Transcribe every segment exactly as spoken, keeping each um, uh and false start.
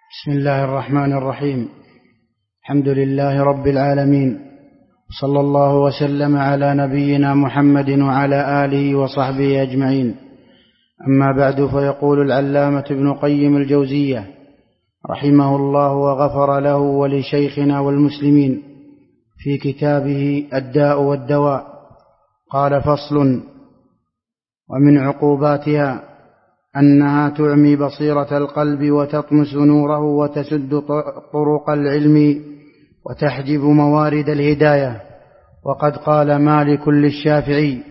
بسم الله الرحمن الرحيم. الحمد لله رب العالمين، صلى الله وسلم على نبينا محمد وعلى آله وصحبه أجمعين. أما بعد، فيقول العلامة ابن قيم الجوزية رحمه الله وغفر له ولشيخنا والمسلمين في كتابه الداء والدواء، قال: فصل: ومن عقوباتها أنها تعمي بصيرة القلب وتطمس نوره وتسد طرق العلم وتحجب موارد الهداية. وقد قال مالك للشافعي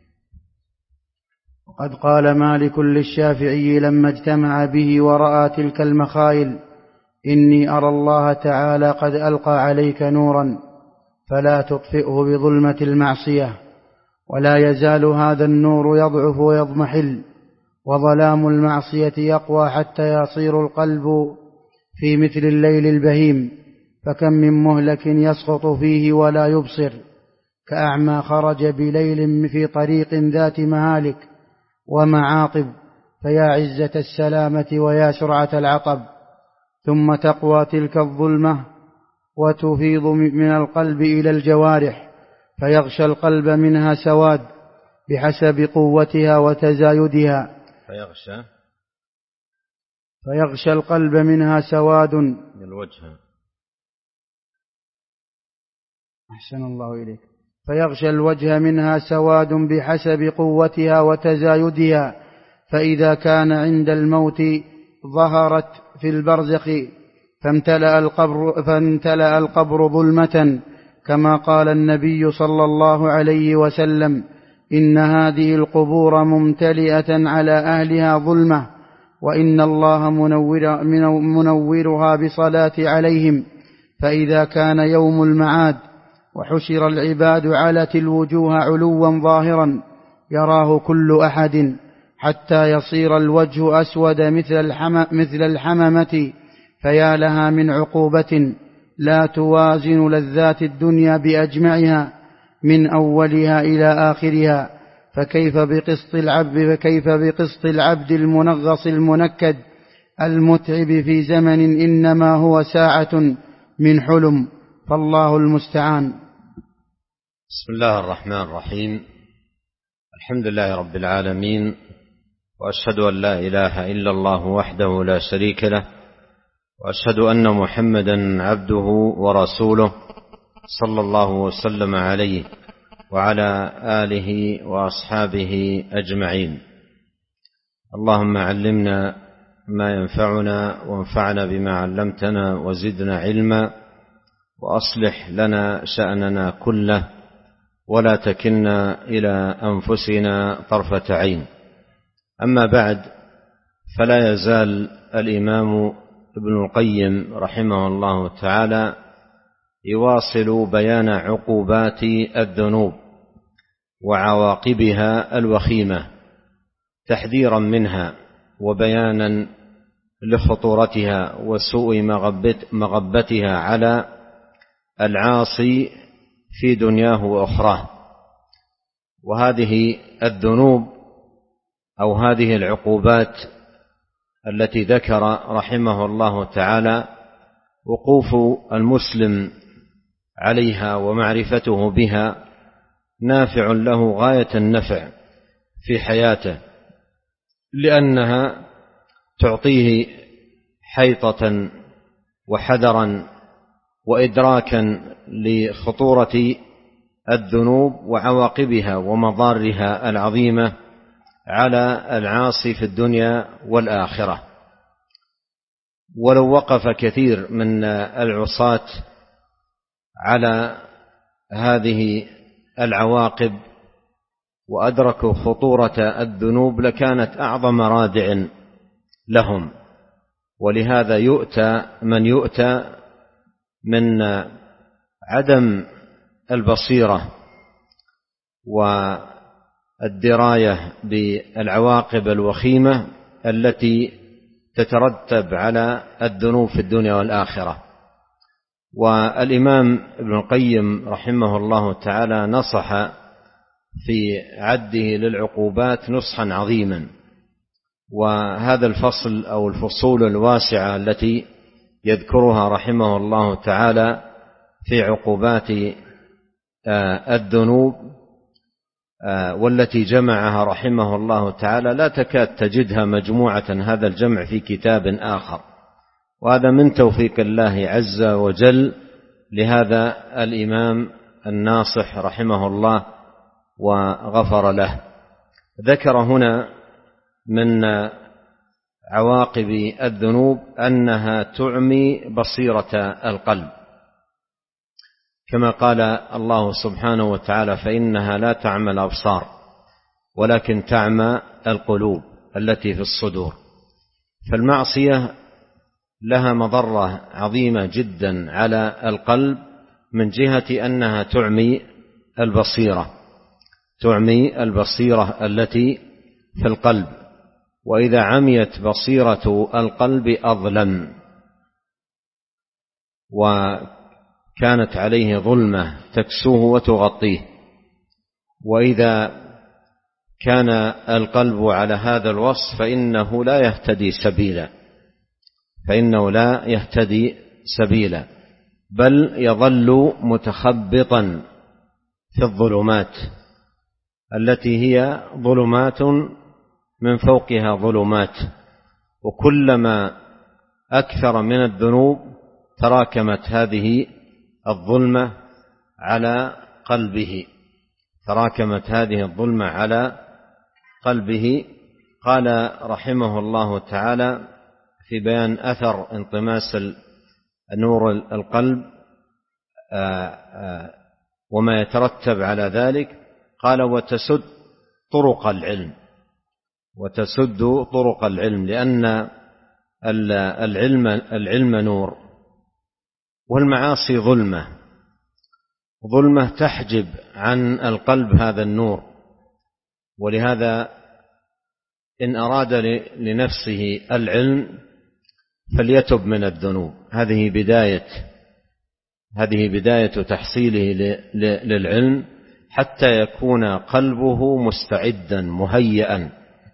وقد قال مالك للشافعي لما اجتمع به ورأى تلك المخايل: إني أرى الله تعالى قد ألقى عليك نورا فلا تطفئه بظلمة المعصية، ولا يزال هذا النور يضعف ويضمحل، وظلام المعصية يقوى حتى يصير القلب في مثل الليل البهيم، فكم من مهلك يسقط فيه ولا يبصر، كأعمى خرج بليل في طريق ذات مهالك ومعاطب، فيا عزة السلامة ويا سرعة العطب. ثم تقوى تلك الظلمة وتفيض من القلب إلى الجوارح، فيغشى القلب منها سواد بحسب قوتها وتزايدها فيغشى فيغشى القلب منها سواد الوجه أحسن الله إليك فيغشى الوجه منها سواد بحسب قوتها وتزايدها، فإذا كان عند الموت ظهرت في البرزخ فامتلأ القبر, فامتلأ القبر ظلمة، كما قال النبي صلى الله عليه وسلم: إن هذه القبور ممتلئة على أهلها ظلمة، وإن الله منور منورها بصلاة عليهم. فإذا كان يوم المعاد وحشر العباد علت الوجوه علوا ظاهرا يراه كل أحد، حتى يصير الوجه أسود مثل الحممة، فيا لها من عقوبة لا توازن لذات الدنيا بأجمعها من أولها إلى آخرها. فكيف بقسط العبد فكيف بقسط العبد المنغص المنكد المتعب في زمن إنما هو ساعة من حلم، فالله المستعان. بسم الله الرحمن الرحيم. الحمد لله رب العالمين، وأشهد أن لا إله إلا الله وحده لا شريك له، وأشهد أن محمدا عبده ورسوله صلى الله وسلم عليه وعلى آله وأصحابه أجمعين. اللهم علمنا ما ينفعنا وانفعنا بما علمتنا وزدنا علما، وأصلح لنا شأننا كله، ولا تكلنا إلى أنفسنا طرفة عين. أما بعد، فلا يزال الإمام ابن القيم رحمه الله تعالى يواصل بيان عقوبات الذنوب وعواقبها الوخيمة، تحذيرا منها وبيانا لخطورتها وسوء مغبتها على العاصي في دنياه وأخراه. وهذه الذنوب أو هذه العقوبات التي ذكر رحمه الله تعالى وقوف المسلم عليها ومعرفته بها نافع له غاية النفع في حياته، لأنها تعطيه حيطة وحذرا وإدراكا لخطورة الذنوب وعواقبها ومضارها العظيمة على العاصي في الدنيا والآخرة. ولو وقف كثير من العصاة على هذه العواقب وأدركوا خطورة الذنوب لكانت أعظم رادع لهم. ولهذا يؤتى من يؤتى من عدم البصيرة والدراية بالعواقب الوخيمة التي تترتب على الذنوب في الدنيا والآخرة. والإمام ابن القيم رحمه الله تعالى نصح في عده للعقوبات نصحا عظيما، وهذا الفصل أو الفصول الواسعة التي يذكرها رحمه الله تعالى في عقوبات الذنوب والتي جمعها رحمه الله تعالى لا تكاد تجدها مجموعة هذا الجمع في كتاب آخر، وهذا من توفيق الله عز وجل لهذا الإمام الناصح رحمه الله وغفر له. ذكر هنا من عواقب الذنوب أنها تعمي بصيرة القلب، كما قال الله سبحانه وتعالى: فإنها لا تعمى الأبصار ولكن تعمى القلوب التي في الصدور. فالمعصية لها مضرة عظيمة جدا على القلب من جهة أنها تعمي البصيرة تعمي البصيرة التي في القلب، وإذا عميت بصيرة القلب أظلم وكانت عليه ظلمة تكسوه وتغطيه. وإذا كان القلب على هذا الوصف فإنه لا يهتدي سبيلا فإنه لا يهتدي سبيلا بل يظل متخبطا في الظلمات التي هي ظلمات من فوقها ظلمات، وكلما أكثر من الذنوب تراكمت هذه الظلمة على قلبه تراكمت هذه الظلمة على قلبه. قال رحمه الله تعالى في بيان أثر انطماس نور القلب وما يترتب على ذلك، قال: وتسد طرق العلم وتسد طرق العلم لأن العلم العلم نور، والمعاصي ظلمة ظلمة تحجب عن القلب هذا النور. ولهذا إن أراد لنفسه العلم فليتب من الذنوب. هذه بداية هذه بداية تحصيله للعلم حتى يكون قلبه مستعدا مهيئا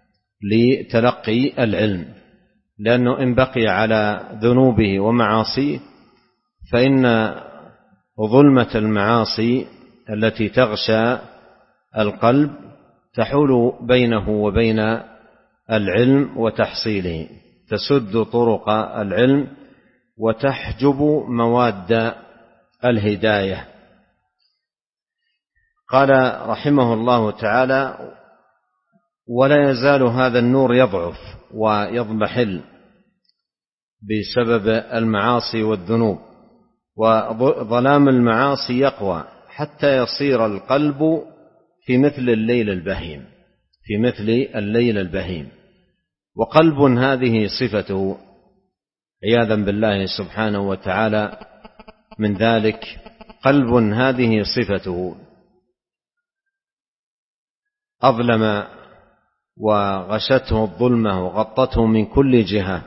لتلقي العلم، لأنه إن بقي على ذنوبه ومعاصيه فإن ظلمة المعاصي التي تغشى القلب تحول بينه وبين العلم وتحصيله، تسد طرق العلم وتحجب مواد الهداية. قال رحمه الله تعالى: ولا يزال هذا النور يضعف ويضمحل بسبب المعاصي والذنوب، وظلام المعاصي يقوى حتى يصير القلب في مثل الليل البهيم في مثل الليل البهيم وقلب هذه صفته عياذا بالله سبحانه وتعالى من ذلك. قلب هذه صفته أظلم وغشته الظلمة وغطته من كل جهة،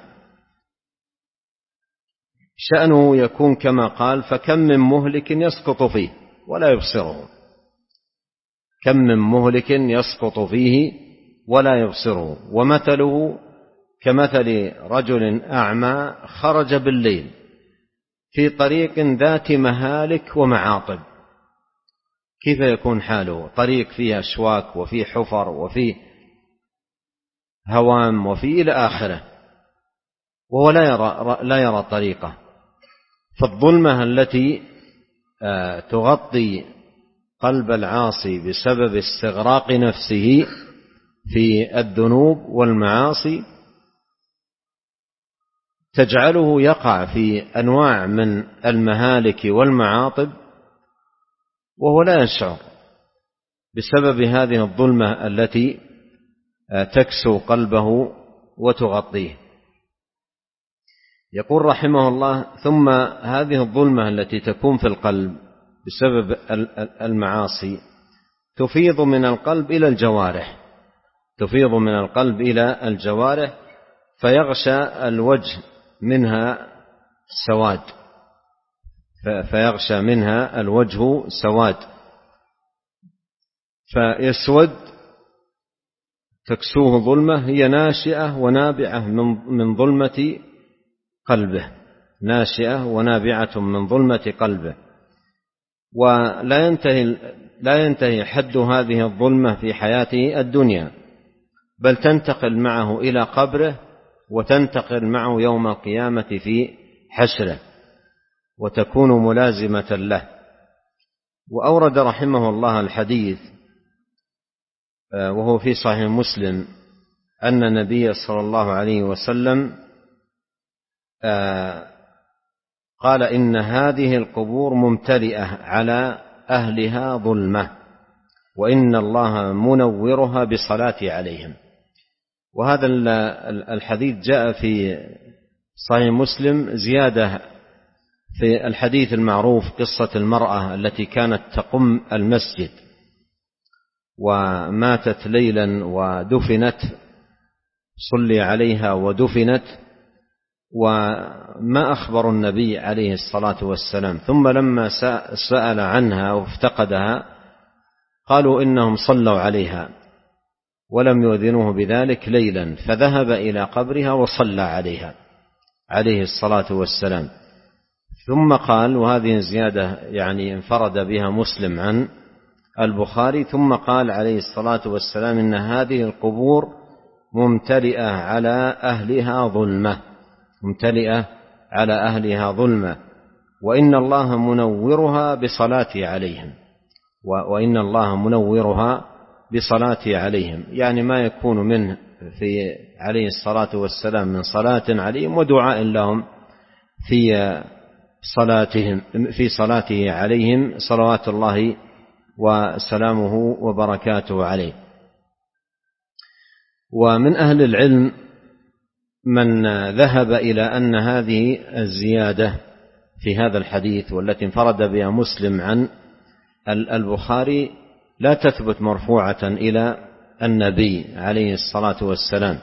شأنه يكون كما قال: فكم من مهلك يسقط فيه ولا يبصره كم من مهلك يسقط فيه ولا يبصره ومثله كمثل رجل أعمى خرج بالليل في طريق ذات مهالك ومعاطب. كيف يكون حاله؟ طريق فيه أشواك وفيه حفر وفيه هوام وفيه إلى آخره، وهو لا يرى, لا يرى طريقه. فالظلمة التي تغطي قلب العاصي بسبب استغراق نفسه في الذنوب والمعاصي تجعله يقع في أنواع من المهالك والمعاطب وهو لا يشعر بسبب هذه الظلمة التي تكسو قلبه وتغطيه. يقول رحمه الله: ثم هذه الظلمة التي تكون في القلب بسبب المعاصي تفيض من القلب إلى الجوارح تفيض من القلب إلى الجوارح فيغشى الوجه منها سواد فيغشى منها الوجه سواد فيسود، تكسوه ظلمة هي ناشئة ونابعة من ظلمة قلبه. ناشئة ونابعة من ظلمة قلبه، ولا ينتهي لا ينتهي حد هذه الظلمة في حياته الدنيا، بل تنتقل معه إلى قبره، وتنتقل معه يوم القيامة في حشره، وتكون ملازمة له. وأورد رحمه الله الحديث وهو في صحيح مسلم أن النبي صلى الله عليه وسلم قال إن هذه القبور ممتلئة على أهلها ظلمة، وإن الله منورها بالصلاة عليهم. وهذا الحديث جاء في صحيح مسلم زيادة في الحديث المعروف قصة المرأة التي كانت تقم المسجد وماتت ليلا ودفنت، صلي عليها ودفنت، وما أخبر النبي عليه الصلاة والسلام. ثم لما سأل عنها وافتقدها قالوا إنهم صلوا عليها ولم يؤذنوه بذلك ليلا، فذهب إلى قبرها وصلى عليها عليه الصلاة والسلام. ثم قال، وهذه زيادة يعني انفرد بها مسلم عن البخاري، ثم قال عليه الصلاة والسلام إن هذه القبور ممتلئة على أهلها ظلمة، ممتلئة على أهلها ظلمة، وإن الله منورها بصلاة عليهم، وإن الله منورها بصلاة عليهم، يعني ما يكون منه في عليه الصلاة والسلام من صلاة عليهم ودعاء لهم في صلاتهم في صلاته عليهم صلوات الله وسلامه وبركاته عليه. ومن أهل العلم من ذهب إلى أن هذه الزيادة في هذا الحديث والتي انفرد بها مسلم عن البخاري لا تثبت مرفوعة إلى النبي عليه الصلاة والسلام،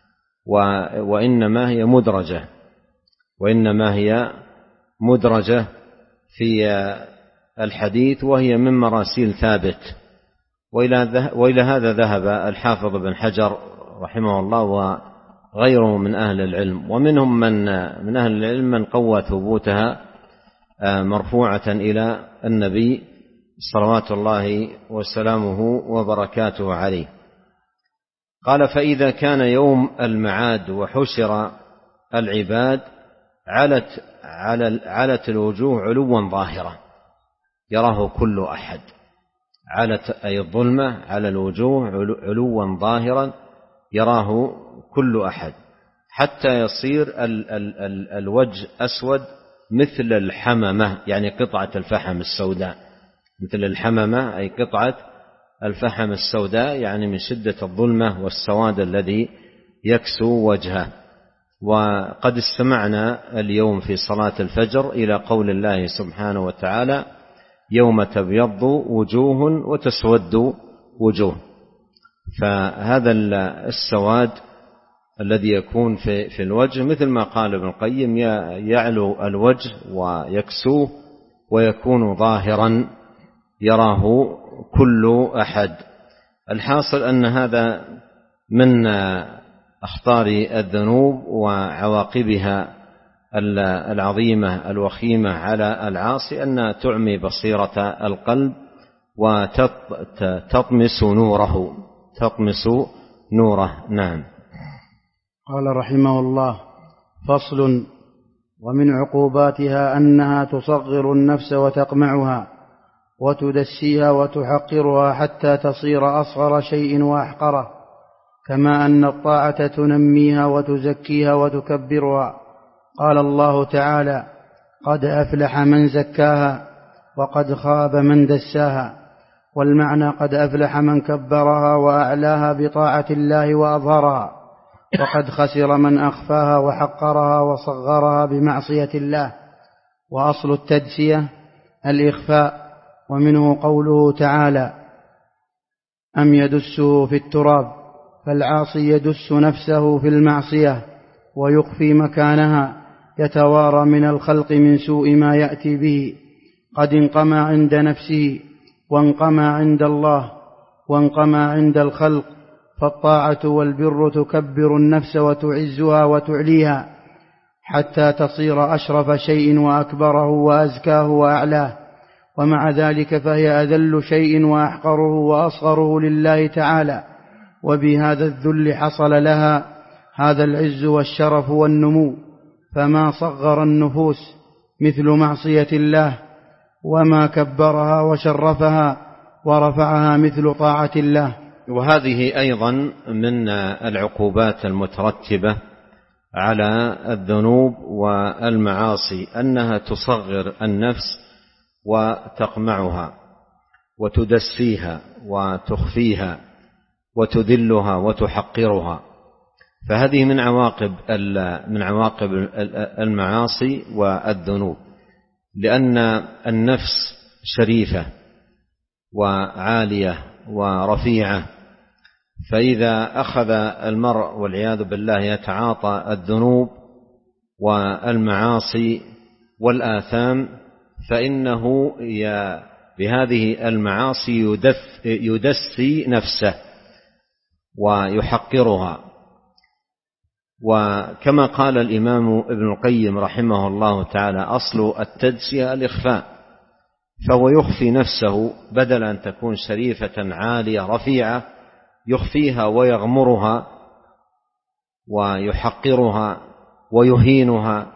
وإنما هي مدرجة وإنما هي مدرجة في الحديث، وهي من مراسيل ثابت. وإلى هذا ذهب الحافظ بن حجر رحمه الله وغيره من أهل العلم، ومنهم من من أهل العلم من قوى ثبوتها مرفوعة إلى النبي صلوات الله وسلامه وبركاته عليه. قال: فإذا كان يوم المعاد وحشر العباد علت علت الوجوه علوا ظاهرا يراه كل أحد. علت أي الظلمة على الوجوه علوا ظاهرا يراه كل أحد، حتى يصير ال ال ال الوجه أسود مثل الحممة، يعني قطعة الفحم السوداء، مثل الحممة أي قطعة الفحم السوداء، يعني من شدة الظلمة والسواد الذي يكسو وجهه. وقد استمعنا اليوم في صلاة الفجر إلى قول الله سبحانه وتعالى: يوم تبيض وجوه وتسود وجوه. فهذا السواد الذي يكون في في الوجه مثل ما قال ابن القيم يعلو الوجه ويكسوه ويكون ظاهرا يراه كل أحد. الحاصل أن هذا من أخطار الذنوب وعواقبها العظيمة الوخيمة على العاصي، أن تعمي بصيرة القلب وتطمس نوره تطمس نوره. نعم. قال رحمه الله: فصل: ومن عقوباتها أنها تصغر النفس وتقمعها وتدسيها وتحقرها حتى تصير أصغر شيء وأحقره، كما أن الطاعة تنميها وتزكيها وتكبرها. قال الله تعالى: قد أفلح من زكاها وقد خاب من دساها. والمعنى: قد أفلح من كبرها وأعلاها بطاعة الله وأظهرها، وقد خسر من أخفاها وحقرها وصغرها بمعصية الله. وأصل التدسية الإخفاء، ومنه قوله تعالى: أم يدسه في التراب، فالعاصي يدس نفسه في المعصية ويخفي مكانها، يتوارى من الخلق من سوء ما يأتي به، قد انقمع عند نفسه وانقمع عند الله وانقمع عند الخلق. فالطاعة والبر تكبر النفس وتعزها وتعليها حتى تصير أشرف شيء وأكبره وأزكاه وأعلاه، ومع ذلك فهي أذل شيء وأحقره وأصغره لله تعالى، وبهذا الذل حصل لها هذا العز والشرف والنمو. فما صغر النفوس مثل معصية الله، وما كبرها وشرفها ورفعها مثل طاعة الله. وهذه أيضا من العقوبات المترتبة على الذنوب والمعاصي، أنها تصغر النفس وتقمعها وتدسيها وتخفيها وتذلها وتحقرها. فهذه من عواقب من عواقب المعاصي والذنوب، لأن النفس شريفة وعالية ورفيعة، فإذا أخذ المرء والعياذ بالله يتعاطى الذنوب والمعاصي والآثام، فإنه بهذه المعاصي يدسي نفسه ويحقرها. وكما قال الإمام ابن القيم رحمه الله تعالى: أصل التدسية الإخفاء، فهو يخفي نفسه بدل أن تكون شريفة عالية رفيعة، يخفيها ويغمرها ويحقرها ويهينها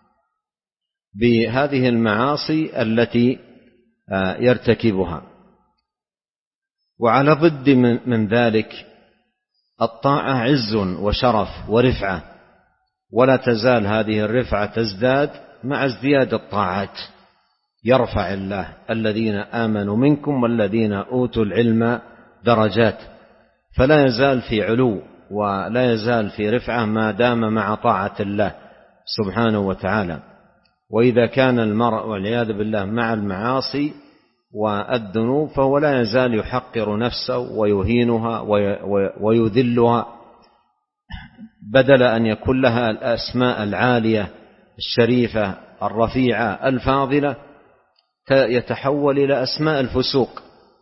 بهذه المعاصي التي يرتكبها. وعلى ضد من ذلك الطاعة عز وشرف ورفعة، ولا تزال هذه الرفعة تزداد مع ازدياد الطاعات. يرفع الله الذين آمنوا منكم والذين أوتوا العلم درجات، فلا يزال في علو ولا يزال في رفعة ما دام مع طاعة الله سبحانه وتعالى. وإذا كان المرء والعياذ بالله مع المعاصي والذنوب فهو لا يزال يحقر نفسه ويهينها ويذلها، بدل أن يكون لها الأسماء العالية الشريفة الرفيعة الفاضلة، يتحول إلى أسماء الفسوق،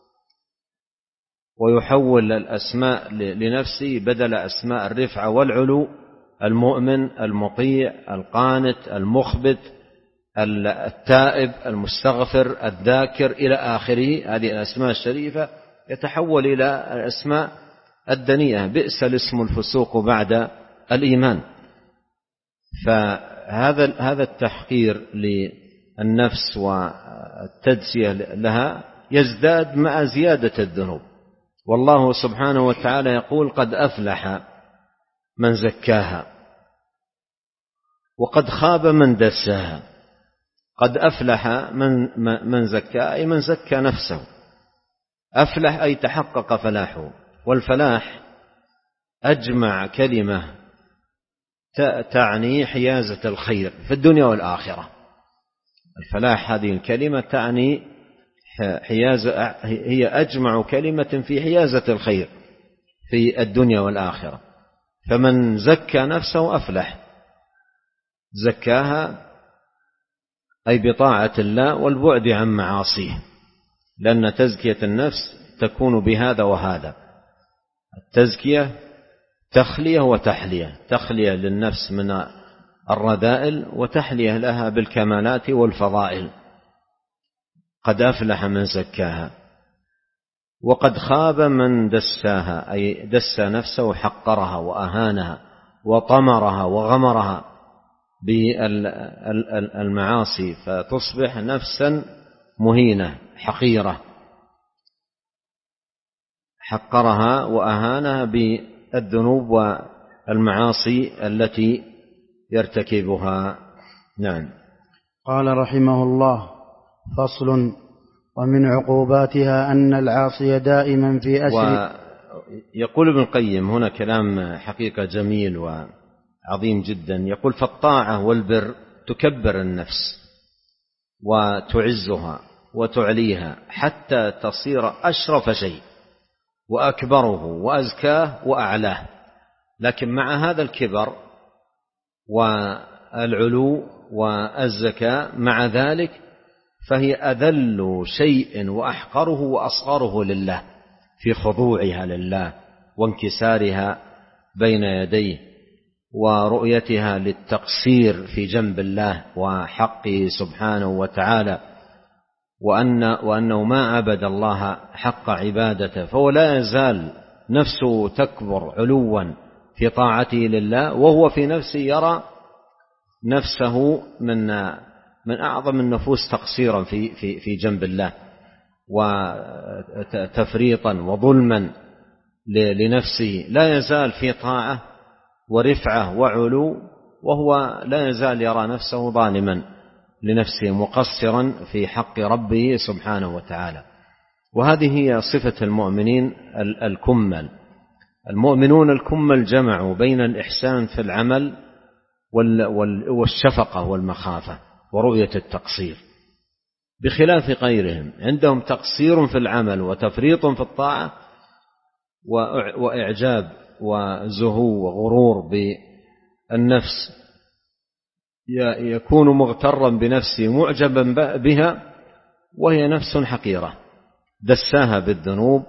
ويحول الأسماء لنفسه بدل أسماء الرفعة والعلو: المؤمن، المطيع، القانت، المخبت، التائب، المستغفر، الذاكر، إلى آخره. هذه الأسماء الشريفة يتحول إلى الأسماء الدنيئة. بئس الاسم الفسوق بعد الإيمان. فهذا هذا التحقير للنفس والتدسية لها يزداد مع زيادة الذنوب. والله سبحانه وتعالى يقول: قد أفلح من زكاها وقد خاب من دساها. قد أفلح من من زكاها أي من زكى نفسه. أفلح أي تحقق فلاحه. والفلاح أجمع كلمة تعني حيازة الخير في الدنيا والآخرة. الفلاح هذه الكلمة تعني حيازة، هي أجمع كلمة في حيازة الخير في الدنيا والآخرة. فمن زكى نفسه أفلح. زكاها أي بطاعة الله والبعد عن معاصيه، لأن تزكية النفس تكون بهذا وهذا. التزكية تخلية وتحلية، تخلية للنفس من الرذائل وتحلية لها بالكمالات والفضائل. قد أفلح من زكاها وقد خاب من دساها، أي دسى نفسه وحقرها وأهانها وطمرها وغمرها بالمعاصي، فتصبح نفسا مهينة حقيرة، حقرها وأهانها بالذنوب والمعاصي التي يرتكبها. نعم. قال رحمه الله: فصل: ومن عقوباتها أن العاصي دائما في أسر. ويقول ابن القيم هنا كلام حقيقة جميل وعظيم جدا. يقول: فالطاعة والبر تكبر النفس وتعزها وتعليها حتى تصير أشرف شيء وأكبره وأزكاه وأعلاه. لكن مع هذا الكبر والعلو والزكاة مع ذلك فهي أذل شيء وأحقره وأصغره لله في خضوعها لله وانكسارها بين يديه ورؤيتها للتقصير في جنب الله وحقه سبحانه وتعالى، وأن وأنه ما عبد الله حق عبادته، فهو لا يزال نفسه تكبر علوا في طاعته لله، وهو في نفسه يرى نفسه من من أعظم النفوس تقصيرا في في في جنب الله وتفريطا وظلما لنفسه، لا يزال في طاعة ورفعة وعلو، وهو لا يزال يرى نفسه ظالما لنفسه مقصرا في حق ربه سبحانه وتعالى. وهذه هي صفة المؤمنين الكمل. المؤمنون الكمل جمعوا بين الإحسان في العمل والشفقة والمخافة ورؤية التقصير، بخلاف غيرهم عندهم تقصير في العمل وتفريط في الطاعة وإعجاب وزهو وغرور بالنفس، يكون مغترا بنفسه معجبا بها وهي نفس حقيرة دساها بالذنوب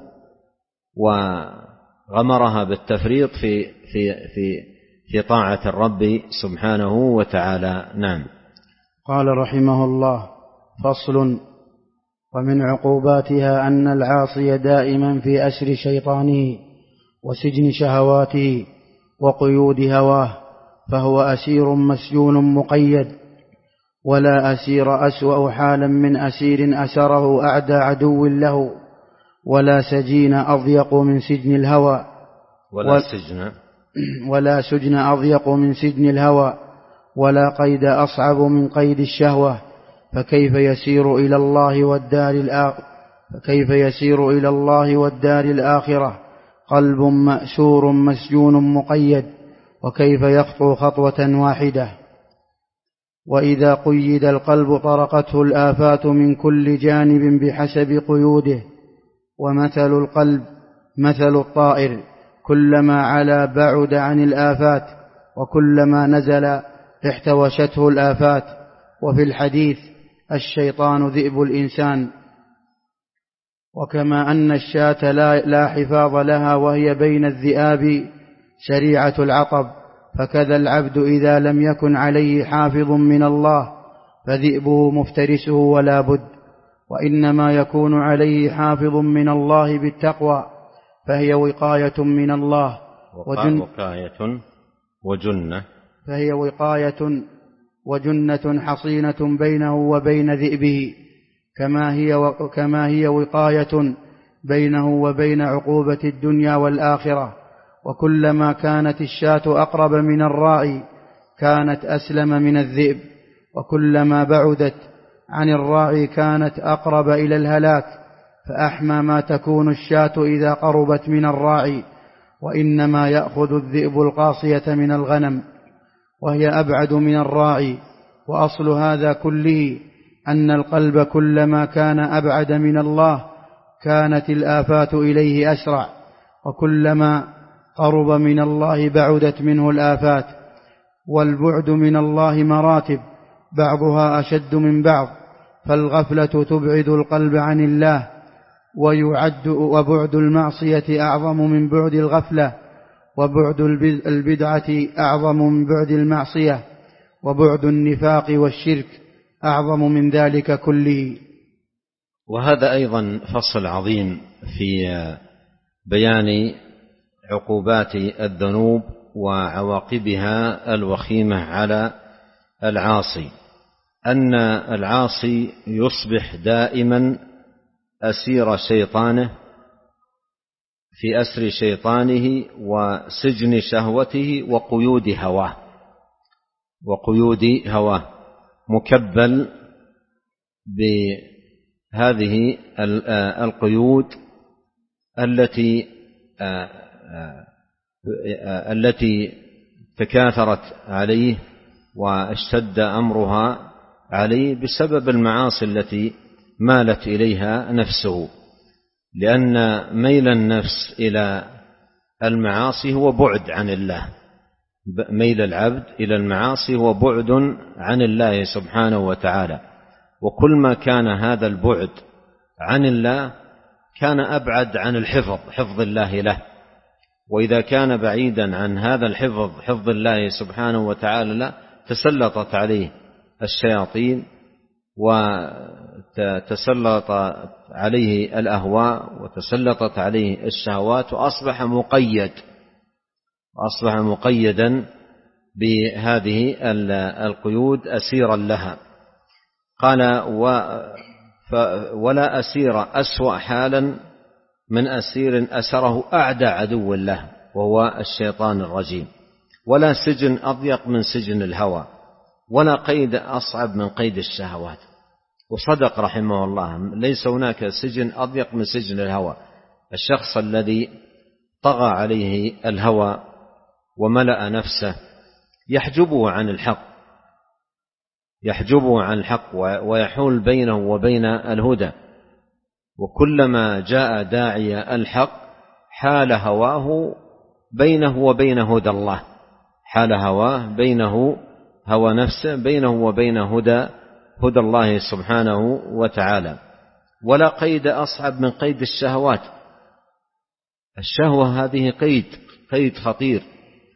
وغمرها بالتفريط في في في في طاعة الرب سبحانه وتعالى. نعم. قال رحمه الله: فصل: ومن عقوباتها أن العاصي دائما في أسر شيطانه وسجن شهواته وقيود هواه، فهو أسير مسجون مقيد، ولا أسير أسوأ حالا من أسير أسره أعدى عدو له، ولا سجين أضيق من سجن الهوى ولا سجن ولا سجن أضيق من سجن الهوى، ولا قيد أصعب من قيد الشهوة، فكيف يسير إلى الله والدار الآخرة فكيف يسير إلى الله والدار الآخرة قلب مأسور مسجون مقيد، وكيف يخطو خطوة واحدة؟ وإذا قيد القلب طرقته الآفات من كل جانب بحسب قيوده، ومثل القلب مثل الطائر، كلما علا بعد عن الآفات، وكلما نزل احتوشته الآفات. وفي الحديث: الشيطان ذئب الإنسان. وكما أن الشاة لا حفاظ لها وهي بين الذئاب سريعة العطب، فكذا العبد إذا لم يكن عليه حافظ من الله فذئبه مفترسه ولا بد، وإنما يكون عليه حافظ من الله بالتقوى، فهي وقاية من الله وجن وقاية وجنة فهي وقاية وجنة حصينة بينه وبين ذئبه، كما هي وكما هي وقاية بينه وبين عقوبة الدنيا والآخرة. وكلما كانت الشاة أقرب من الراعي كانت أسلم من الذئب، وكلما بعدت عن الراعي كانت أقرب إلى الهلاك، فأحمى ما تكون الشاة إذا قربت من الراعي، وإنما يأخذ الذئب القاصية من الغنم وهي أبعد من الراعي. وأصل هذا كله أن القلب كلما كان أبعد من الله كانت الآفات إليه أسرع، وكلما قرب من الله بعدت منه الآفات. والبعد من الله مراتب بعضها أشد من بعض، فالغفلة تبعد القلب عن الله، ويعد وبعد المعصية أعظم من بعد الغفلة، وبعد البدعة أعظم من بعد المعصية، وبعد النفاق والشرك أعظم من ذلك كله. وهذا أيضا فصل عظيم في بيان عقوبات الذنوب وعواقبها الوخيمة على العاصي، أن العاصي يصبح دائما أسير شيطانه، في أسر شيطانه وسجن شهوته وقيود هواه وقيود هواه مكبل بهذه القيود التي التي تكاثرت عليه واشتد أمرها عليه بسبب المعاصي التي مالت إليها نفسه، لأن ميل النفس إلى المعاصي هو بعد عن الله، ميل العبد إلى المعاصي هو بعد عن الله سبحانه وتعالى، وكل ما كان هذا البعد عن الله كان أبعد عن الحفظ حفظ الله له، وإذا كان بعيدا عن هذا الحفظ، حفظ الله سبحانه وتعالى، لا تسلطت عليه الشياطين وتسلط عليه الأهواء وتسلطت عليه الشهوات، وأصبح مقيد أصبح مقيدا بهذه القيود، أسيرا لها. قال: ولا أسير أسوأ حالا من أسير أسره أعدى عدو له وهو الشيطان الرجيم، ولا سجن أضيق من سجن الهوى، ولا قيد أصعب من قيد الشهوات. وصدق رحمه الله، ليس هناك سجن أضيق من سجن الهوى. الشخص الذي طغى عليه الهوى وملأ نفسه يحجبه عن الحق يحجبه عن الحق ويحول بينه وبين الهدى، وكلما جاء داعي الحق حال هواه بينه وبين هدى الله، حال هواه بينه هوى نفسه بينه وبين هدى هدى الله سبحانه وتعالى. ولا قيد أصعب من قيد الشهوات. الشهوة هذه قيد قيد خطير.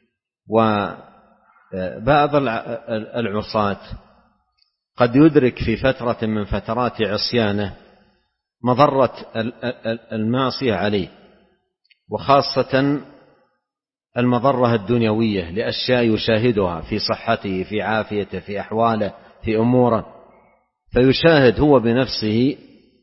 وبعض العصاة قد يدرك في فترة من فترات عصيانه مضرة المعصية عليه، وخاصة المضرة الدنيوية لأشياء يشاهدها في صحته، في عافيته، في أحواله، في أموره، فيشاهد هو بنفسه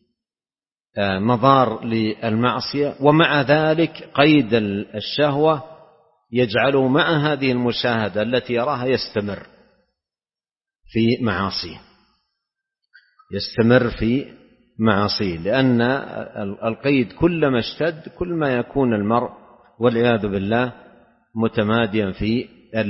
مضار للمعصية، ومع ذلك قيد الشهوة يجعله مع هذه المشاهدة التي يراها يستمر في معاصيه يستمر في معاصيه لأن القيد كلما اشتد كل ما يكون المرء والعياذ بالله متماديا في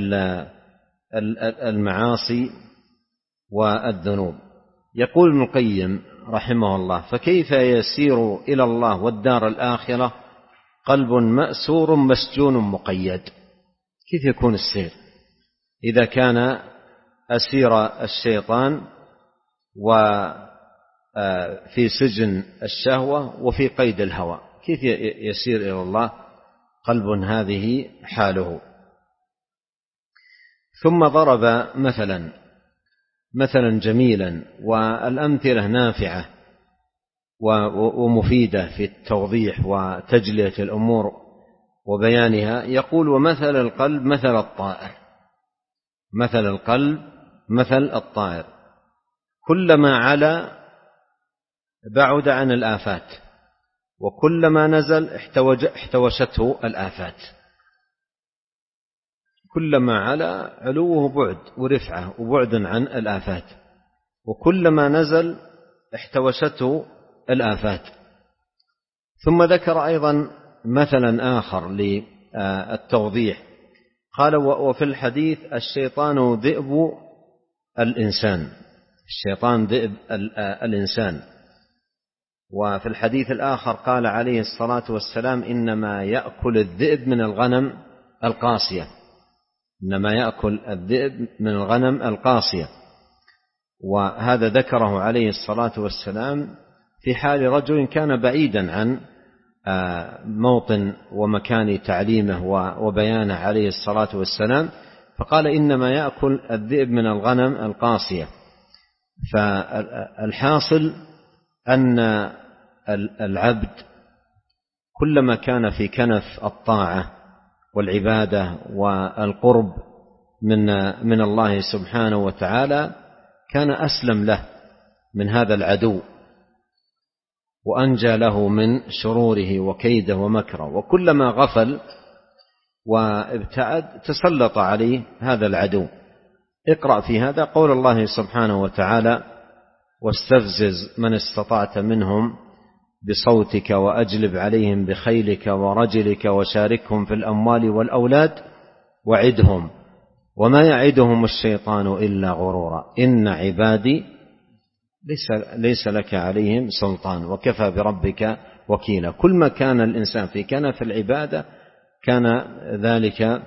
المعاصي والذنوب. يقول ابن القيم رحمه الله: فكيف يسير إلى الله والدار الآخرة قلب مأسور مسجون مقيد؟ كيف يكون السير إذا كان أسير الشيطان وفي سجن الشهوة وفي قيد الهوى؟ كيف يسير إلى الله قلب هذه حاله؟ ثم ضرب مثلا مثلا جميلا، والأمثلة نافعة ومفيدة في التوضيح وتجلية الأمور وبيانها. يقول: ومثل القلب مثل الطائر مثل القلب مثل الطائر كلما علا بعد عن الآفات، وكلما نزل احتوشته الآفات. كلما علا علوه بعد ورفعة وبعد عن الآفات، وكلما نزل احتوشته الآفات. ثم ذكر أيضا مثلا آخر للتوضيح، قال: وفي الحديث الشيطان ذئب الإنسان الشيطان ذئب الإنسان. وفي الحديث الآخر قال عليه الصلاة والسلام: إنما يأكل الذئب من الغنم القاسية إنما يأكل الذئب من الغنم القاسية. وهذا ذكره عليه الصلاة والسلام في حال رجل كان بعيدا عن موطن ومكان تعليمه وبيانه عليه الصلاة والسلام، فقال: إنما يأكل الذئب من الغنم القاسية. فالحاصل أن العبد كلما كان في كنف الطاعة والعبادة والقرب من من الله سبحانه وتعالى كان أسلم له من هذا العدو، وأنجى له من شروره وكيده ومكره. وكلما غفل وابتعد تسلط عليه هذا العدو. اقرأ في هذا قول الله سبحانه وتعالى: واستفزز من استطعت منهم بصوتك وأجلب عليهم بخيلك ورجلك وشاركهم في الأموال والأولاد وعدهم وما يعدهم الشيطان إلا غرورا إن عبادي ليس, ليس لك عليهم سلطان وكفى بربك وكيلا. كل ما كان الإنسان في كنف العبادة كان ذلك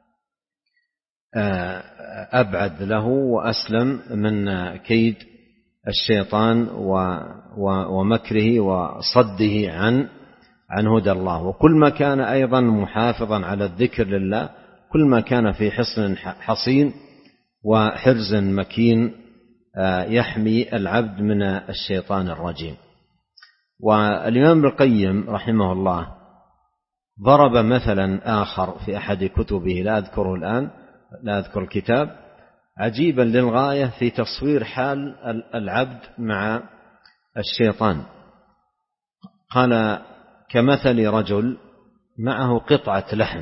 أبعد له وأسلم من كيد الشيطان ومكره وصده عن عن هدى الله. وكل ما كان أيضا محافظا على الذكر لله كل ما كان في حصن حصين وحرز مكين يحمي العبد من الشيطان الرجيم. والإمام ابن القيم رحمه الله ضرب مثلا آخر في أحد كتبه لا أذكره الآن، لا أذكر الكتاب، عجيبا للغاية في تصوير حال العبد مع الشيطان. قال: كمثل رجل معه قطعة لحم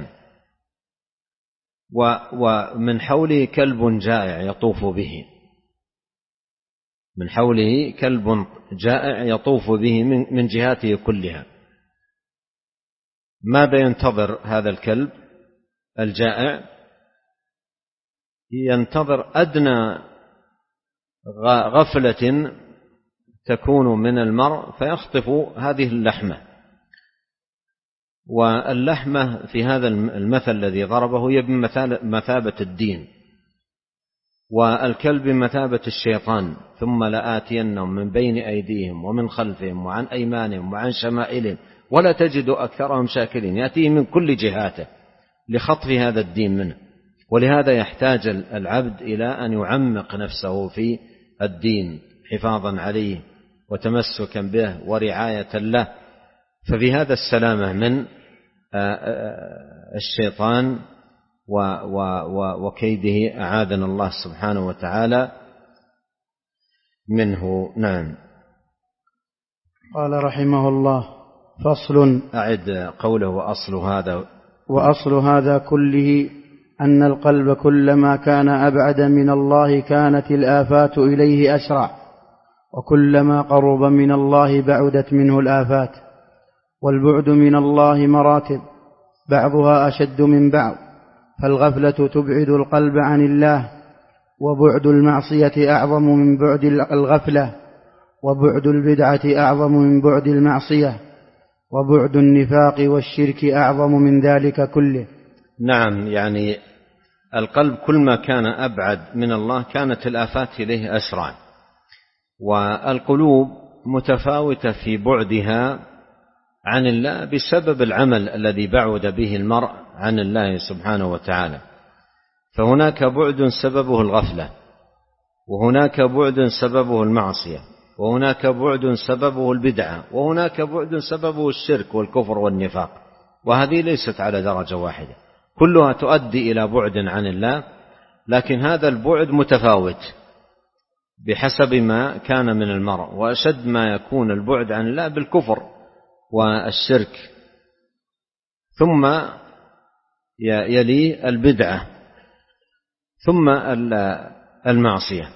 ومن حوله كلب جائع يطوف به، من حوله كلب جائع يطوف به من جهاته كلها. ماذا ينتظر هذا الكلب الجائع؟ ينتظر أدنى غفلة تكون من المرء فيخطف هذه اللحمة. واللحمة في هذا المثل الذي ضربه هي بمثابة الدين، والكلب بمثابة الشيطان. ثم لآتينهم من بين أيديهم ومن خلفهم وعن أيمانهم وعن شمائلهم ولا تجد أكثرهم شاكرين. يأتيه من كل جهاته لخطف هذا الدين منه. ولهذا يحتاج العبد إلى أن يعمق نفسه في الدين حفاظا عليه وتمسكا به ورعاية له، ففي هذا السلامة من الشيطان وكيده أعاذنا الله سبحانه وتعالى منه. نعم. قال رحمه الله: فصل. أعد قوله: وأصل هذا وأصل هذا كله أن القلب كلما كان أبعد من الله كانت الآفات إليه أسرع، وكلما قرب من الله بعدت منه الآفات. والبعد من الله مراتب بعضها أشد من بعض، فالغفلة تبعد القلب عن الله، وبعد المعصية أعظم من بعد الغفلة، وبعد البدعة أعظم من بعد المعصية، وبعد النفاق والشرك أعظم من ذلك كله. نعم، يعني القلب كل ما كان أبعد من الله كانت الآفات إليه أسرع. والقلوب متفاوتة في بعدها عن الله بسبب العمل الذي بعد به المرء عن الله سبحانه وتعالى. فهناك بعد سببه الغفلة، وهناك بعد سببه المعصية، وهناك بعد سببه البدعة، وهناك بعد سببه الشرك والكفر والنفاق. وهذه ليست على درجة واحدة، كلها تؤدي إلى بعد عن الله، لكن هذا البعد متفاوت بحسب ما كان من المرء. وأشد ما يكون البعد عن الله بالكفر والشرك، ثم يلي البدعة، ثم المعصية.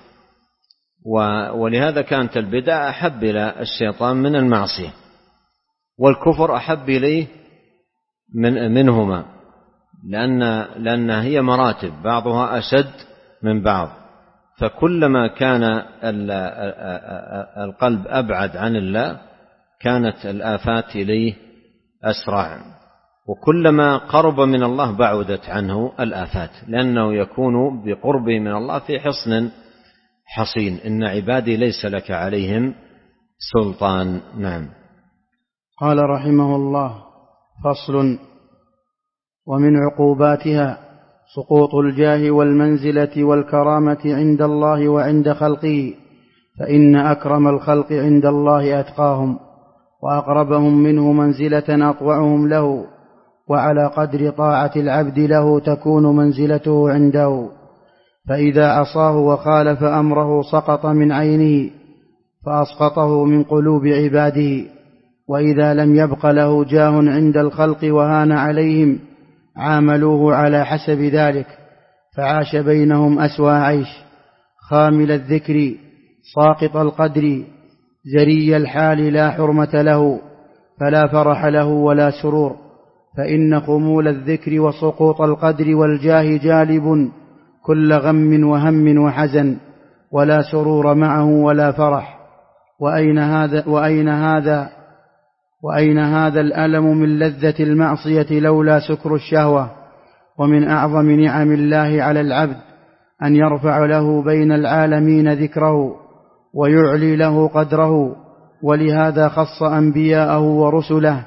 ولهذا كانت البدعة أحب إلى الشيطان من المعصية، والكفر أحب إليه من منهما، لأن لأن هي مراتب بعضها أشد من بعض. فكلما كان القلب أبعد عن الله كانت الآفات إليه أسرع، وكلما قرب من الله بعدت عنه الآفات، لأنه يكون بقربه من الله في حصن حصين. إن عبادي ليس لك عليهم سلطان. نعم. قال رحمه الله: فصل. ومن عقوباتها سقوط الجاه والمنزلة والكرامة عند الله وعند خلقه، فإن أكرم الخلق عند الله أتقاهم، وأقربهم منه منزلة أطوعهم له، وعلى قدر طاعة العبد له تكون منزلته عنده. فإذا عصاه وخالف أمره سقط من عينه فأسقطه من قلوب عباده. وإذا لم يبق له جاه عند الخلق وهان عليهم عاملوه على حسب ذلك، فعاش بينهم أسوأ عيش، خامل الذكر ساقط القدر، زري الحال لا حرمة له، فلا فرح له ولا سرور. فإن خمول الذكر وسقوط القدر والجاه جالب كل غم وهم وحزن، ولا سرور معه ولا فرح. وأين هذا, وأين هذا, وأين هذا الألم من لذة المعصية لولا سكر الشهوة؟ ومن أعظم نعم الله على العبد أن يرفع له بين العالمين ذكره ويعلي له قدره. ولهذا خص أنبياءه ورسله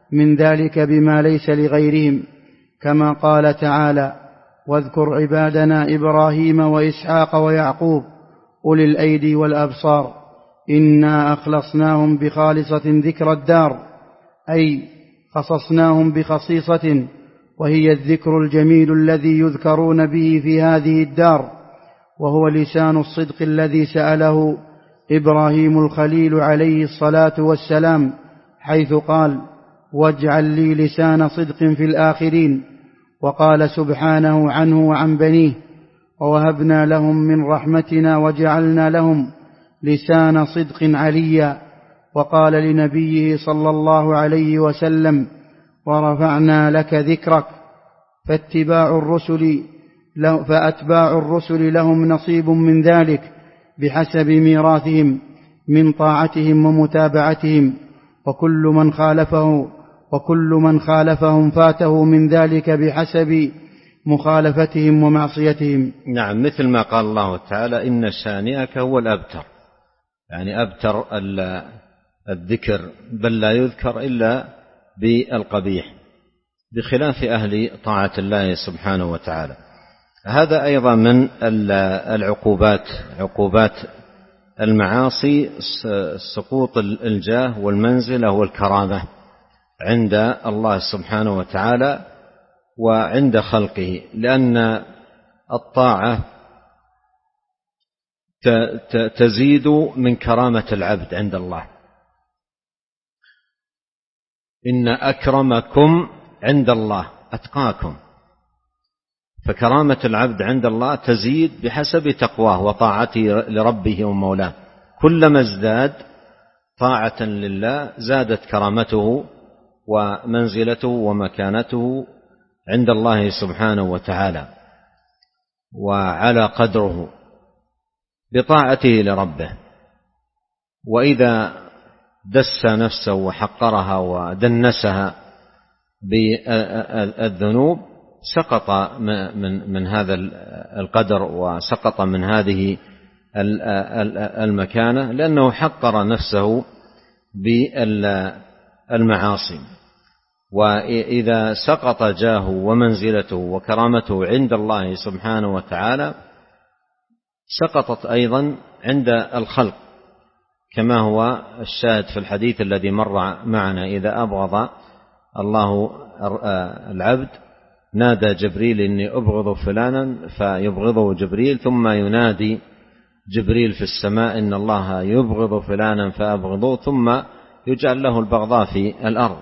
من ذلك بما ليس لغيرهم، كما قال تعالى: واذكر عبادنا إبراهيم وإسحاق ويعقوب أولي الأيدي والأبصار إنا أخلصناهم بخالصة ذكر الدار، أي خصصناهم بخصيصة وهي الذكر الجميل الذي يذكرون به في هذه الدار، وهو لسان الصدق الذي سأله إبراهيم الخليل عليه الصلاة والسلام، حيث قال: واجعل لي لسان صدق في الآخرين. وقال سبحانه عنه وعن بنيه: ووهبنا لهم من رحمتنا وجعلنا لهم لسان صدق عليا. وقال لنبيه صلى الله عليه وسلم: ورفعنا لك ذكرك. فاتباع الرسل فأتباع الرسل لهم نصيب من ذلك بحسب ميراثهم من طاعتهم ومتابعتهم، وكل من خالفه وكل من خالفهم فاته من ذلك بحسب مخالفتهم ومعصيتهم. نعم، مثل ما قال الله تعالى: إن شانئك هو الأبتر، يعني أبتر الذكر، بل لا يذكر إلا بالقبيح، بخلاف أهل طاعة الله سبحانه وتعالى. هذا أيضا من العقوبات، عقوبات المعاصي، سقوط الجاه والمنزلة والكرامة عند الله سبحانه وتعالى وعند خلقه، لأن الطاعة تزيد من كرامة العبد عند الله. إن أكرمكم عند الله أتقاكم، فكرامة العبد عند الله تزيد بحسب تقواه وطاعته لربه ومولاه. كلما ازداد طاعة لله زادت كرامته ومنزلته ومكانته عند الله سبحانه وتعالى، وعلى قدره بطاعته لربه. وإذا دس نفسه وحقرها ودنسها بالذنوب سقط من من هذا القدر وسقط من هذه المكانة، لأنه حقر نفسه بالمعاصي. وإذا سقط جاهه ومنزلته وكرامته عند الله سبحانه وتعالى سقطت أيضا عند الخلق، كما هو الشاهد في الحديث الذي مر معنا: إذا أبغض الله العبد نادى جبريل إني أبغض فلانا فيبغضه جبريل، ثم ينادي جبريل في السماء إن الله يبغض فلانا فأبغضه، ثم يجعل له البغضاء في الأرض.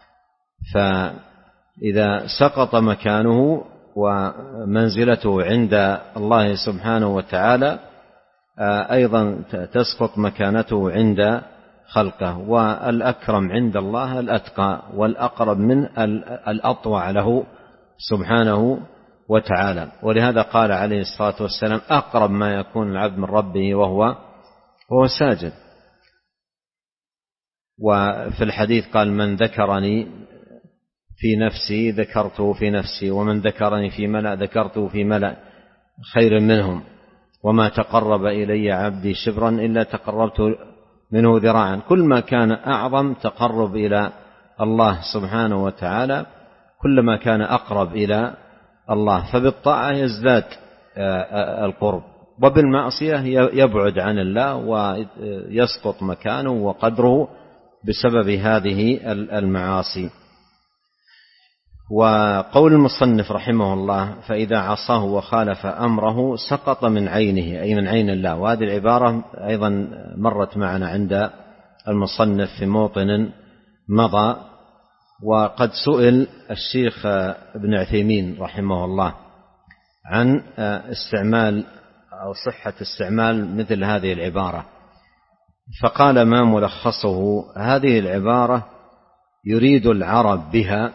فإذا سقط مكانه ومنزلته عند الله سبحانه وتعالى أيضا تسقط مكانته عند خلقه. والأكرم عند الله الأتقى، والأقرب من الأطوع له سبحانه وتعالى. ولهذا قال عليه الصلاة والسلام: أقرب ما يكون العبد من ربه وهو وهو ساجد. وفي الحديث قال: من ذكرني في نفسي ذكرته في نفسي، ومن ذكرني في ملأ ذكرته في ملأ خير منهم، وما تقرب إلي عبدي شبرا إلا تقربت منه ذراعا. كل ما كان أعظم تقرب إلى الله سبحانه وتعالى كلما كان أقرب إلى الله، فبالطاعة يزداد القرب، وبالمعصية يبعد عن الله ويسقط مكانه وقدره بسبب هذه المعاصي. وقول المصنف رحمه الله: فإذا عصاه وخالف أمره سقط من عينه، أي من عين الله. وهذه العبارة أيضا مرت معنا عند المصنف في موطن مضى. وقد سئل الشيخ ابن عثيمين رحمه الله عن استعمال أو صحة استعمال مثل هذه العبارة، فقال: ما ملخصه هذه العبارة يريد العرب بها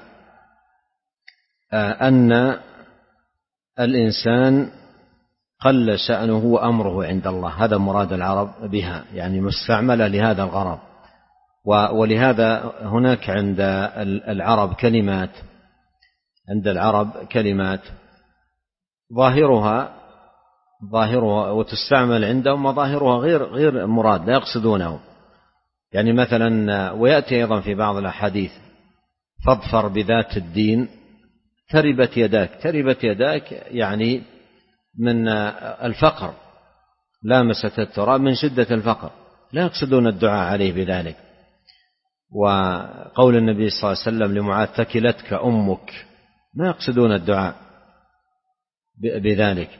أن الإنسان قل شأنه وأمره عند الله، هذا مراد العرب بها، يعني مستعملة لهذا الغرض. ولهذا هناك عند العرب كلمات عند العرب كلمات ظاهرها ظاهرها وتستعمل عندهم، وظاهرها غير غير مراد، لا يقصدونه. يعني مثلا، ويأتي أيضا في بعض الأحاديث فاظفر بذات الدين تربت يداك. تربت يداك يعني من الفقر، لامست التراب من شدة الفقر، لا يقصدون الدعاء عليه بذلك. وقول النبي صلى الله عليه وسلم لمعاذ ثكلتك أمك، ما يقصدون الدعاء بذلك.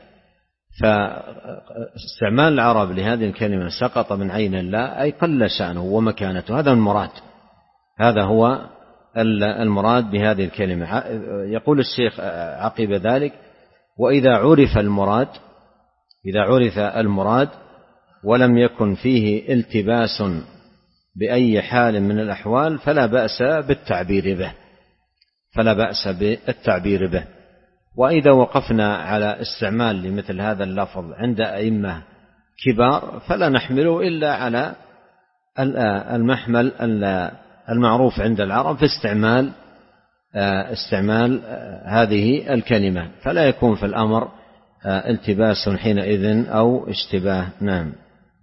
فاستعمال العرب لهذه الكلمة سقط من عين الله أي قل شأنه ومكانته، هذا المراد، هذا هو المراد بهذه الكلمة. يقول الشيخ عقب ذلك: وإذا عرف المراد، إذا عرف المراد ولم يكن فيه التباس بأي حال من الأحوال فلا بأس بالتعبير به، فلا بأس بالتعبير به. وإذا وقفنا على استعمال لمثل هذا اللفظ عند أئمة كبار فلا نحمله إلا على المحمل المعروف عند العرب في استعمال استعمال هذه الكلمة، فلا يكون في الأمر التباس حينئذ أو اشتباه. نعم.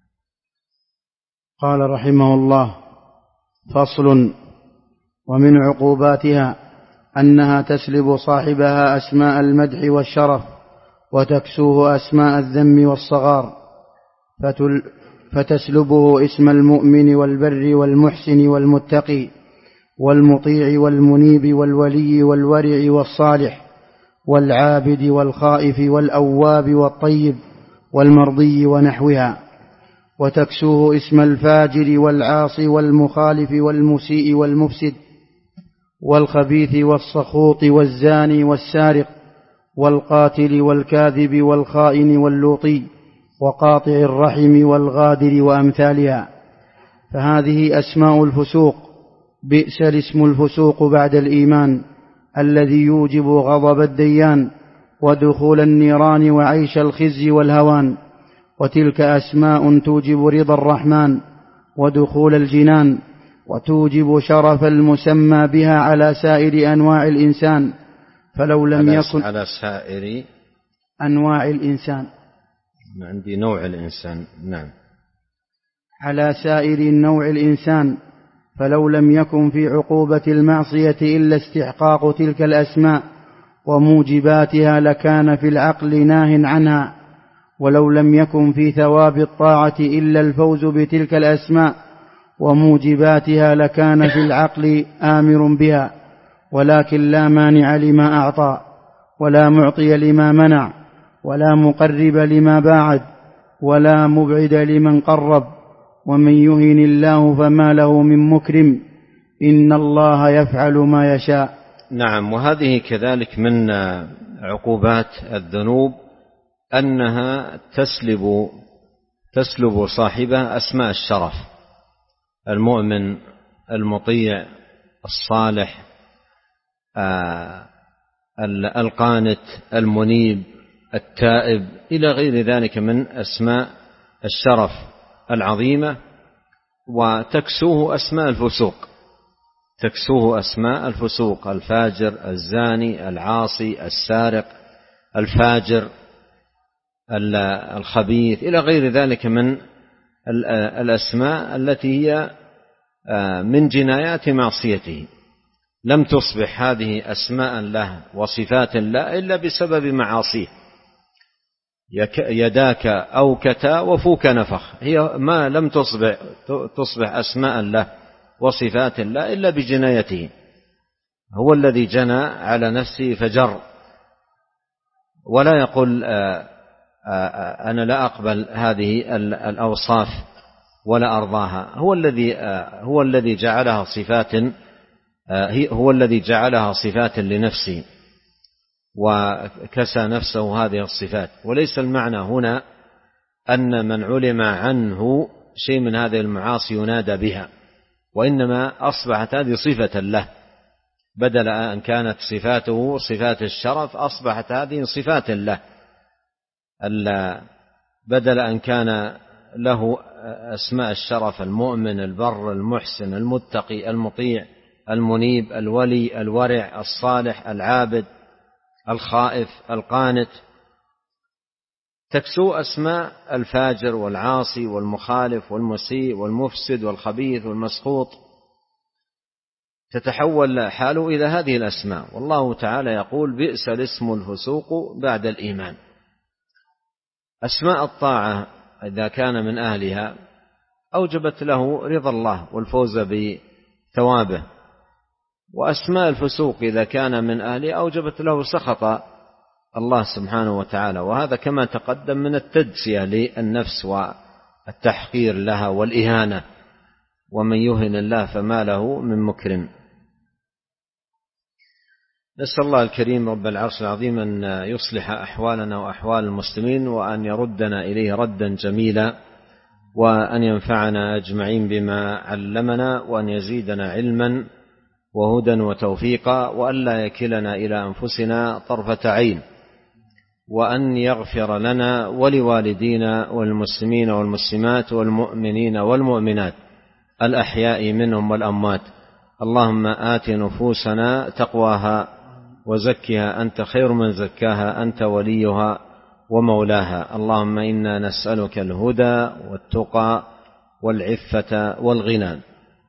قال رحمه الله: فصل. ومن عقوباتها أنها تسلب صاحبها أسماء المدح والشرف وتكسوه أسماء الذم والصغار، فتل فتسلبه اسم المؤمن والبر والمحسن والمتقي والمطيع والمنيب والولي والورع والصالح والعابد والخائف والأواب والطيب والمرضي ونحوها، وتكسوه اسم الفاجر والعاصي والمخالف والمسيء والمفسد والخبيث والسخوط والزاني والسارق والقاتل والكاذب والخائن واللوطي وقاطع الرحم والغادر وأمثالها. فهذه أسماء الفسوق، بئس الاسم الفسوق بعد الإيمان الذي يوجب غضب الديان ودخول النيران وعيش الخزي والهوان، وتلك أسماء توجب رضا الرحمن ودخول الجنان، وتوجب شرف المسمى بها على سائر أنواع الإنسان، فلو لم يكن على سائر أنواع الإنسان، عندي نوع الإنسان، نعم، على سائر النوع الإنسان، فلو لم يكن في عقوبة المعصية إلا استحقاق تلك الأسماء وموجباتها لكان في العقل ناه عنها، ولو لم يكن في ثواب الطاعة إلا الفوز بتلك الأسماء وموجباتها لكان في العقل آمر بها، ولكن لا مانع لما أعطى ولا معطي لما منع ولا مقرب لما باعد ولا مبعد لمن قرب، ومن يهن الله فما له من مكرم، إن الله يفعل ما يشاء. نعم. وهذه كذلك من عقوبات الذنوب أنها تسلب تسلب صاحبها أسماء الشرف: المؤمن، المطيع، الصالح، القانت، المنيب، التائب، إلى غير ذلك من أسماء الشرف العظيمة. وتكسوه أسماء الفسوق، تكسوه أسماء الفسوق: الفاجر، الزاني، العاصي، السارق، الفاجر، الخبيث، إلى غير ذلك من الأسماء التي هي من جنايات معصيته. لم تصبح هذه أسماء له وصفات له إلا بسبب معاصيه: يداك أوكتا وفوك نفخ، هي ما لم تصبح تصبح أسماء له وصفات له إلا بجنايته. هو الذي جنى على نفسه فجر، ولا يقول أنا لا أقبل هذه الأوصاف ولا أرضاها. هو الذي هو الذي جعلها صفات هو الذي جعلها صفات لنفسه وكسى نفسه هذه الصفات. وليس المعنى هنا أن من علم عنه شيء من هذه المعاصي ينادى بها، وإنما أصبحت هذه صفة له، بدل أن كانت صفاته صفات الشرف أصبحت هذه صفات له، بدل أن كان له أسماء الشرف: المؤمن، البر، المحسن، المتقي، المطيع، المنيب، الولي، الورع، الصالح، العابد، الخائف، القانت. تكسو أسماء الفاجر والعاصي والمخالف والمسيء والمفسد والخبيث والمسخوط تتحول حاله إلى هذه الأسماء. والله تعالى يقول بئس الاسم الفسوق بعد الإيمان. أسماء الطاعة إذا كان من أهلها أوجبت له رضا الله والفوز بثوابه، وأسماء الفسوق إذا كان من أهلها أوجبت له سخط الله سبحانه وتعالى، وهذا كما تقدم من التدسية للنفس والتحقير لها والإهانة، ومن يهن الله فما له من مكرم. نسأل الله الكريم رب العرش العظيم أن يصلح أحوالنا وأحوال المسلمين، وأن يردنا إليه ردا جميلا، وأن ينفعنا أجمعين بما علمنا، وأن يزيدنا علما وهدى وتوفيقا، وأن لا يكلنا إلى أنفسنا طرفة عين، وأن يغفر لنا ولوالدينا والمسلمين والمسلمات والمؤمنين والمؤمنات الأحياء منهم والأموات. اللهم آت نفوسنا تقواها وزكها أنت خير من زكاها أنت وليها ومولاها. اللهم إنا نسألك الهدى والتقى والعفة والغنى.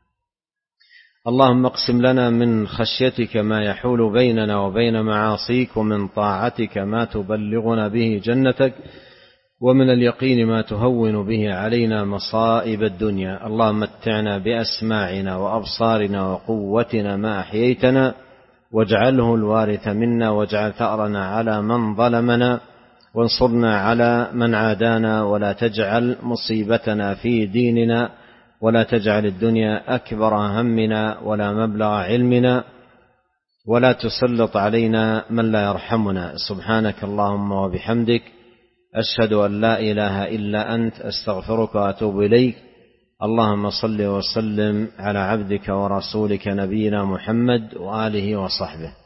اللهم اقسم لنا من خشيتك ما يحول بيننا وبين معاصيك، ومن طاعتك ما تبلغنا به جنتك، ومن اليقين ما تهون به علينا مصائب الدنيا. اللهم متعنا بأسماعنا وأبصارنا وقوتنا ما أحييتنا، واجعله الوارث منا، واجعل ثأرنا على من ظلمنا، وانصرنا على من عادانا، ولا تجعل مصيبتنا في ديننا، ولا تجعل الدنيا أكبر همنا ولا مبلغ علمنا، ولا تسلط علينا من لا يرحمنا. سبحانك اللهم وبحمدك، أشهد أن لا إله إلا أنت، أستغفرك وأتوب إليك. اللهم صل وسلم على عبدك ورسولك نبينا محمد وآله وصحبه.